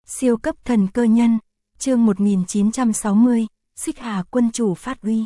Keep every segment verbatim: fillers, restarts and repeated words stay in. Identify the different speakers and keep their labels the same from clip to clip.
Speaker 1: Siêu cấp thần cơ nhân, chương một nghìn chín trăm sáu mươi, Xích Hà quân chủ phát uy.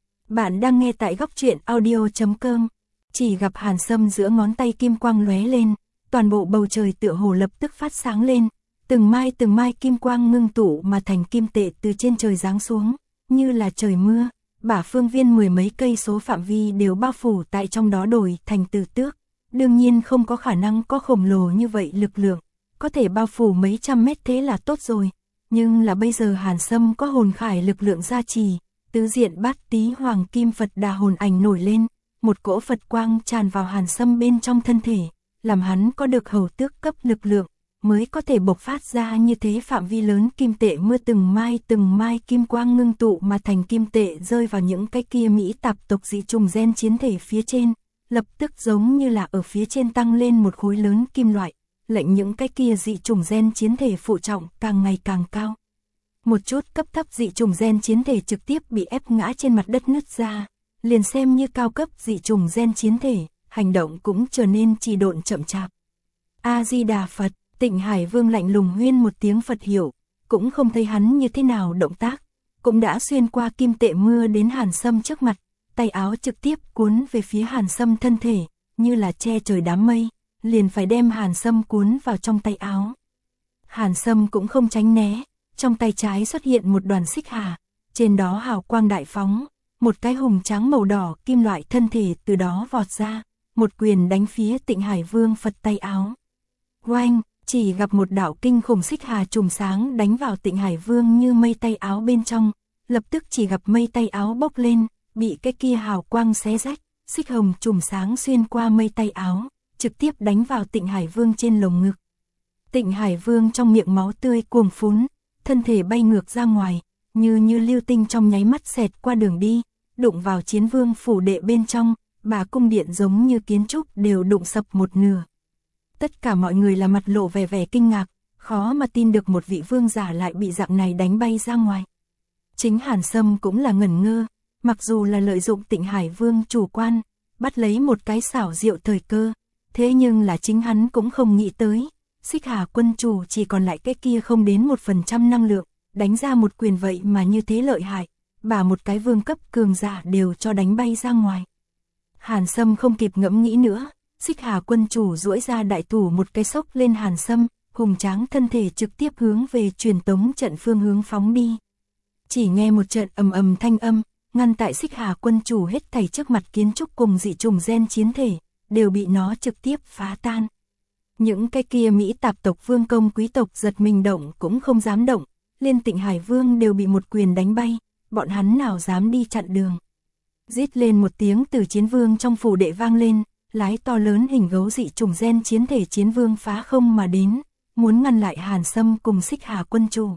Speaker 1: Bạn đang nghe tại góc truyện audio chấm com. Chỉ gặp Hàn Sâm giữa ngón tay kim quang lóe lên, toàn bộ bầu trời tựa hồ lập tức phát sáng lên, từng mai từng mai kim quang ngưng tụ mà thành kim tệ từ trên trời giáng xuống, như là trời mưa, bả phương viên mười mấy cây số phạm vi đều bao phủ tại trong đó đổi thành từ tước. Đương nhiên không có khả năng có khổng lồ như vậy lực lượng, có thể bao phủ mấy trăm mét thế là tốt rồi, nhưng là bây giờ Hàn Sâm có hồn khải lực lượng gia trì, tứ diện bát tí hoàng kim Phật Đà hồn ảnh nổi lên, một cỗ Phật quang tràn vào Hàn Sâm bên trong thân thể, làm hắn có được hầu tước cấp lực lượng, mới có thể bộc phát ra như thế phạm vi lớn kim tệ mưa từng mai từng mai kim quang ngưng tụ mà thành kim tệ rơi vào những cái kia Mỹ tạp tộc dị trùng gen chiến thể phía trên, lập tức giống như là ở phía trên tăng lên một khối lớn kim loại, lệnh những cái kia dị trùng gen chiến thể phụ trọng càng ngày càng cao. Một chút cấp thấp dị trùng gen chiến thể trực tiếp bị ép ngã trên mặt đất nứt ra, liền xem như cao cấp dị trùng gen chiến thể, hành động cũng trở nên trì độn chậm chạp. A-di-đà Phật, Tịnh Hải Vương lạnh lùng huyên một tiếng Phật hiệu, cũng không thấy hắn như thế nào động tác, cũng đã xuyên qua kim tệ mưa đến Hàn Sâm trước mặt, tay áo trực tiếp cuốn về phía Hàn Sâm thân thể, như là che trời đám mây, liền phải đem Hàn Sâm cuốn vào trong tay áo. Hàn Sâm cũng không tránh né, trong tay trái xuất hiện một đoàn xích hà, trên đó hào quang đại phóng, một cái hùng tráng màu đỏ kim loại thân thể từ đó vọt ra, một quyền đánh phía Tịnh Hải Vương Phật tay áo. Oanh, chỉ gặp một đạo kinh khủng xích hà trùm sáng đánh vào Tịnh Hải Vương như mây tay áo bên trong, lập tức chỉ gặp mây tay áo bốc lên, bị cái kia hào quang xé rách, xích hồng trùm sáng xuyên qua mây tay áo, trực tiếp đánh vào Tịnh Hải Vương trên lồng ngực. Tịnh Hải Vương trong miệng máu tươi cuồng phún, thân thể bay ngược ra ngoài, như như lưu tinh trong nháy mắt xẹt qua đường đi, đụng vào Chiến Vương phủ đệ bên trong, bà cung điện giống như kiến trúc đều đụng sập một nửa. Tất cả mọi người là mặt lộ vẻ vẻ kinh ngạc, khó mà tin được một vị vương giả lại bị dạng này đánh bay ra ngoài. Chính Hàn Sâm cũng là ngẩn ngơ, mặc dù là lợi dụng Tịnh Hải Vương chủ quan, bắt lấy một cái xảo diệu thời cơ, thế nhưng là chính hắn cũng không nghĩ tới, Xích Hà quân chủ chỉ còn lại cái kia không đến một phần trăm năng lượng, đánh ra một quyền vậy mà như thế lợi hại, bà một cái vương cấp cường giả đều cho đánh bay ra ngoài. Hàn Sâm không kịp ngẫm nghĩ nữa, Xích Hà quân chủ duỗi ra đại thủ một cái sốc lên Hàn Sâm, hùng tráng thân thể trực tiếp hướng về truyền tống trận phương hướng phóng đi. Chỉ nghe một trận ầm ầm thanh âm, ngăn tại Xích Hà quân chủ hết thảy trước mặt kiến trúc cùng dị trùng gen chiến thể, đều bị nó trực tiếp phá tan. Những cái kia Mỹ tạp tộc vương công quý tộc giật mình động cũng không dám động, liên Tịnh Hải Vương đều bị một quyền đánh bay, bọn hắn nào dám đi chặn đường. Rít lên một tiếng từ Chiến Vương trong phủ đệ vang lên, lái to lớn hình gấu dị trùng gen chiến thể Chiến Vương phá không mà đến, muốn ngăn lại Hàn Sâm cùng Xích Hà quân chủ.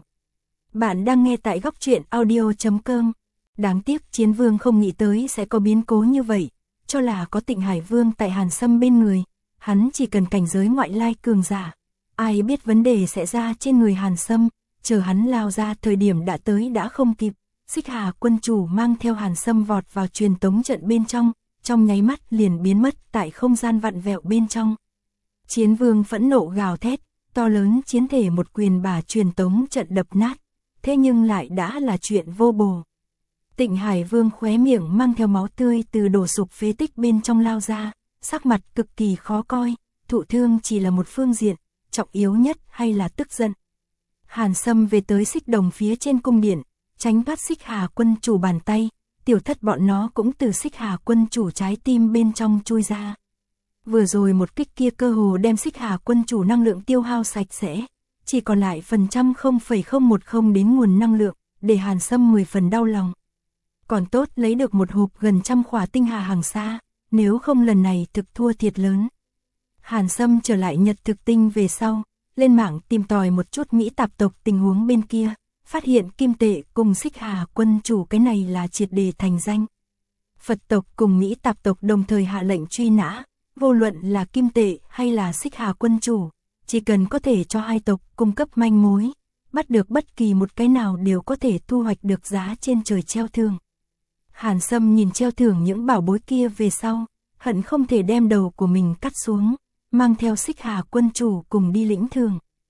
Speaker 1: Bạn đang nghe tại góc truyện audio chấm com. Đáng tiếc Chiến Vương không nghĩ tới sẽ có biến cố như vậy, cho là có Tịnh Hải Vương tại Hàn Sâm bên người, hắn chỉ cần cảnh giới ngoại lai cường giả, ai biết vấn đề sẽ ra trên người Hàn Sâm, chờ hắn lao ra thời điểm đã tới đã không kịp. Xích Hà quân chủ mang theo Hàn Sâm vọt vào truyền tống trận bên trong, trong nháy mắt liền biến mất tại không gian vặn vẹo bên trong. Chiến Vương phẫn nộ gào thét, to lớn chiến thể một quyền bà truyền tống trận đập nát, thế nhưng lại đã là chuyện vô bổ. Tịnh Hải Vương khóe miệng mang theo máu tươi từ đổ sụp phế tích bên trong lao ra, sắc mặt cực kỳ khó coi, thụ thương chỉ là một phương diện, trọng yếu nhất hay là tức giận. Hàn Sâm về tới xích đồng phía trên cung điện, tránh thoát Xích Hà quân chủ bàn tay, tiểu thất bọn nó cũng từ Xích Hà quân chủ trái tim bên trong chui ra. Vừa rồi một kích kia cơ hồ đem Xích Hà quân chủ năng lượng tiêu hao sạch sẽ, chỉ còn lại phần trăm không phẩy không một không đến nguồn năng lượng, để Hàn Sâm mười phần đau lòng. Còn tốt lấy được một hộp gần trăm khỏa tinh hà hàng xa, nếu không lần này thực thua thiệt lớn. Hàn Sâm trở lại Nhật Thực Tinh về sau, lên mạng tìm tòi một chút Mỹ tạp tộc tình huống bên kia, phát hiện kim tệ cùng Xích Hà quân chủ cái này là triệt đề thành danh. Phật tộc cùng Mỹ tạp tộc đồng thời hạ lệnh truy nã, vô luận là kim tệ hay là Xích Hà quân chủ, chỉ cần có thể cho hai tộc cung cấp manh mối, bắt được bất kỳ một cái nào đều có thể thu hoạch được giá trên trời treo thưởng. Hàn Sâm nhìn treo thưởng những bảo bối kia về sau, hận không thể đem đầu của mình cắt xuống, mang theo Xích Hà quân chủ cùng đi lĩnh thưởng.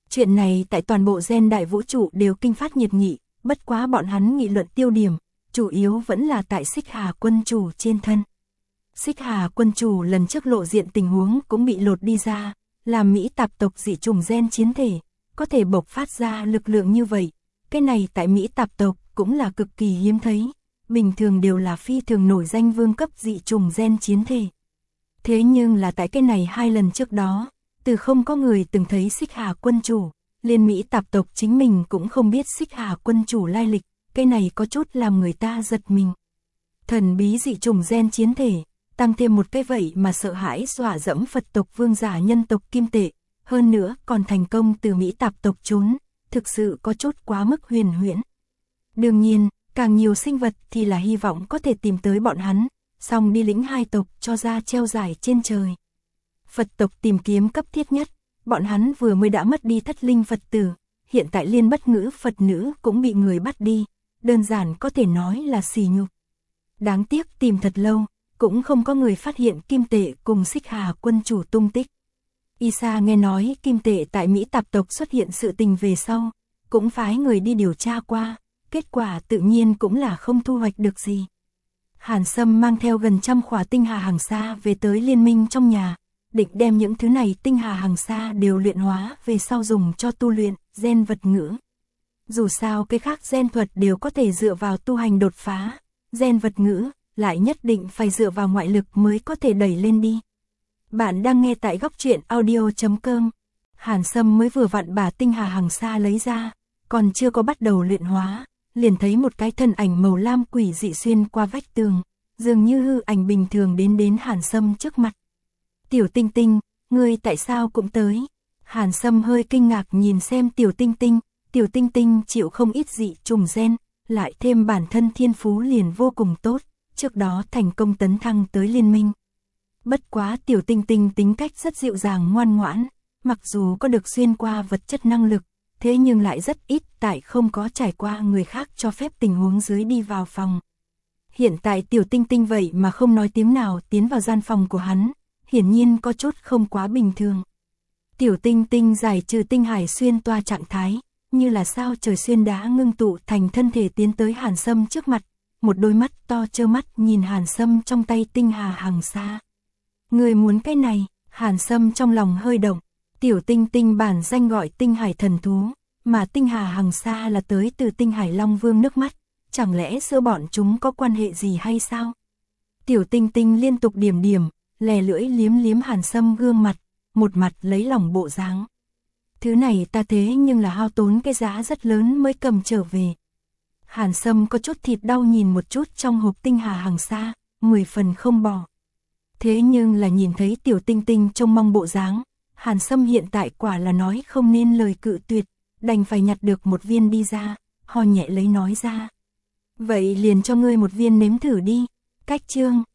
Speaker 1: Chuyện này tại toàn bộ gen đại vũ trụ đều kinh phát nhiệt nghị, bất quá bọn hắn nghị luận tiêu điểm, chủ yếu vẫn là tại Xích Hà quân chủ trên thân. Xích Hà quân chủ lần trước lộ diện tình huống cũng bị lột đi ra, làm Mỹ tạp tộc dị chủng gen chiến thể, có thể bộc phát ra lực lượng như vậy. Cái này tại Mỹ tạp tộc cũng là cực kỳ hiếm thấy, bình thường đều là phi thường nổi danh vương cấp dị chủng gen chiến thể. Thế nhưng là tại cái này hai lần trước đó, từ không có người từng thấy Xích Hà quân chủ, liên Mỹ tạp tộc chính mình cũng không biết Xích Hà quân chủ lai lịch, cái này có chút làm người ta giật mình. Thần bí dị chủng gen chiến thể, tăng thêm một cái vậy mà sợ hãi dọa dẫm Phật tộc vương giả nhân tộc kim tệ, hơn nữa còn thành công từ Mỹ tạp tộc trốn, thực sự có chút quá mức huyền huyễn. Đương nhiên, càng nhiều sinh vật thì là hy vọng có thể tìm tới bọn hắn, xong đi lĩnh hai tộc cho ra treo giải trên trời. Phật tộc tìm kiếm cấp thiết nhất, bọn hắn vừa mới đã mất đi thất linh Phật tử, hiện tại liên bất ngữ Phật nữ cũng bị người bắt đi, đơn giản có thể nói là xỉ nhục. Đáng tiếc tìm thật lâu, cũng không có người phát hiện kim tệ cùng Xích Hà quân chủ tung tích. Isa nghe nói kim tệ tại Mỹ tạp tộc xuất hiện sự tình về sau, cũng phái người đi điều tra qua, kết quả tự nhiên cũng là không thu hoạch được gì. Hàn Sâm mang theo gần trăm khỏa tinh hà hàng sa về tới liên minh trong nhà, định đem những thứ này tinh hà hàng sa đều luyện hóa về sau dùng cho tu luyện gen vật ngữ. Dù sao cái khác gen thuật đều có thể dựa vào tu hành đột phá, gen vật ngữ lại nhất định phải dựa vào ngoại lực mới có thể đẩy lên đi. Bạn đang nghe tại góc truyện audio chấm com. Hàn Sâm mới vừa vặn bà tinh hà hàng sa lấy ra, còn chưa có bắt đầu luyện hóa, liền thấy một cái thân ảnh màu lam quỷ dị xuyên qua vách tường, dường như hư ảnh bình thường đến đến Hàn Sâm trước mặt. Tiểu Tinh Tinh, ngươi tại sao cũng tới? Hàn Sâm hơi kinh ngạc nhìn xem Tiểu Tinh Tinh, Tiểu Tinh Tinh chịu không ít dị trùng gen, lại thêm bản thân thiên phú liền vô cùng tốt, trước đó thành công tấn thăng tới liên minh. Bất quá Tiểu Tinh Tinh tính cách rất dịu dàng ngoan ngoãn, mặc dù có được xuyên qua vật chất năng lực, thế nhưng lại rất ít tại không có trải qua người khác cho phép tình huống dưới đi vào phòng. Hiện tại Tiểu Tinh Tinh vậy mà không nói tiếng nào tiến vào gian phòng của hắn, hiển nhiên có chút không quá bình thường. Tiểu Tinh Tinh giải trừ tinh hải xuyên toa trạng thái, như là sao trời xuyên đá ngưng tụ thành thân thể tiến tới Hàn Sâm trước mặt, một đôi mắt to trơ mắt nhìn Hàn Sâm trong tay tinh hà hàng sa. Người muốn cái này? Hàn Sâm trong lòng hơi động. Tiểu Tinh Tinh bản danh gọi tinh hải thần thú, mà tinh hà hàng sa là tới từ tinh hải long vương nước mắt, chẳng lẽ giữa bọn chúng có quan hệ gì hay sao? Tiểu Tinh Tinh liên tục điểm điểm, lè lưỡi liếm liếm Hàn Sâm gương mặt, một mặt lấy lòng bộ dáng. Thứ này ta thế nhưng là hao tốn cái giá rất lớn mới cầm trở về. Hàn Sâm có chút thịt đau nhìn một chút trong hộp tinh hà hàng sa, mười phần không bỏ. Thế nhưng là nhìn thấy Tiểu Tinh Tinh trông mong bộ dáng, Hàn Sâm hiện tại quả là nói không nên lời cự tuyệt, đành phải nhặt được một viên đi ra, ho nhẹ lấy nói ra. Vậy liền cho ngươi một viên nếm thử đi. Cách chương